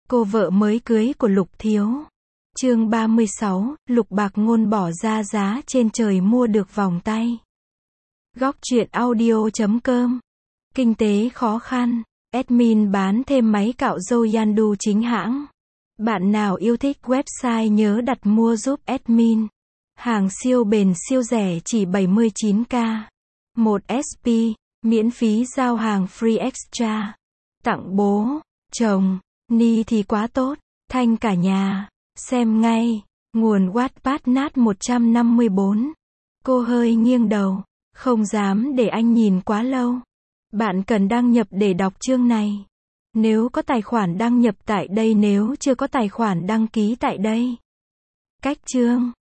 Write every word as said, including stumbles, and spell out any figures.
Cô vợ mới cưới của Lục Thiếu. Chương ba mươi sáu, Lục Bạc Ngôn bỏ ra giá trên trời mua được vòng tay. Góc truyện audio chấm com. Kinh tế khó khăn. Admin bán thêm máy cạo râu Yandu chính hãng. Bạn nào yêu thích website nhớ đặt mua giúp admin. Hàng siêu bền siêu rẻ chỉ bảy mươi chín k. một ét pê, miễn phí giao hàng free extra. Tặng bố, chồng, ni thì quá tốt, thanh cả nhà. Xem ngay. Nguồn Wattpad nát một trăm năm mươi bốn. Cô hơi nghiêng đầu. Không dám để anh nhìn quá lâu. Bạn cần đăng nhập để đọc chương này. Nếu có tài khoản đăng nhập tại đây, nếu chưa có tài khoản đăng ký tại đây. Cách chương.